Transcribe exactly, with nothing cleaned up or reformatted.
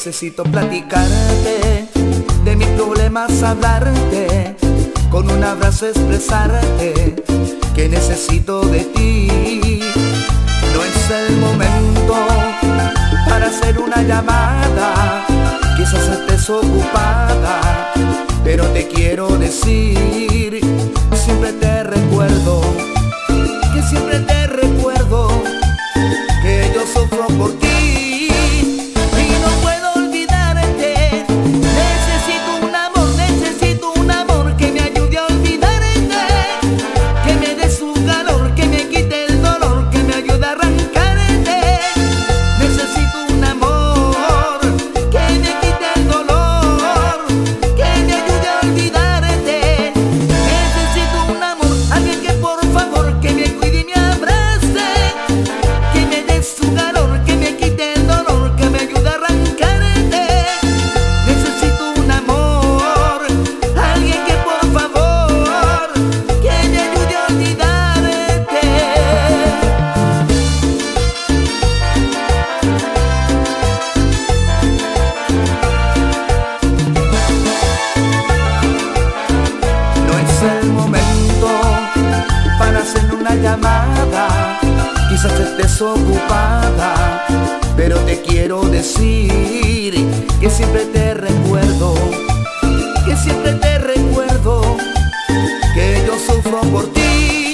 necesito platicarte de mis problemas, hablarte, con un abrazo expresarte que necesito de ti. No es el momento para hacer una llamada, quizás estés ocupada, pero te quiero decir, siempre te recuerdo, que siempre te recuerdo, que yo sufro por ti. Llamada, quizás estés ocupada, pero te quiero decir que siempre te recuerdo, que siempre te recuerdo, que yo sufro por ti.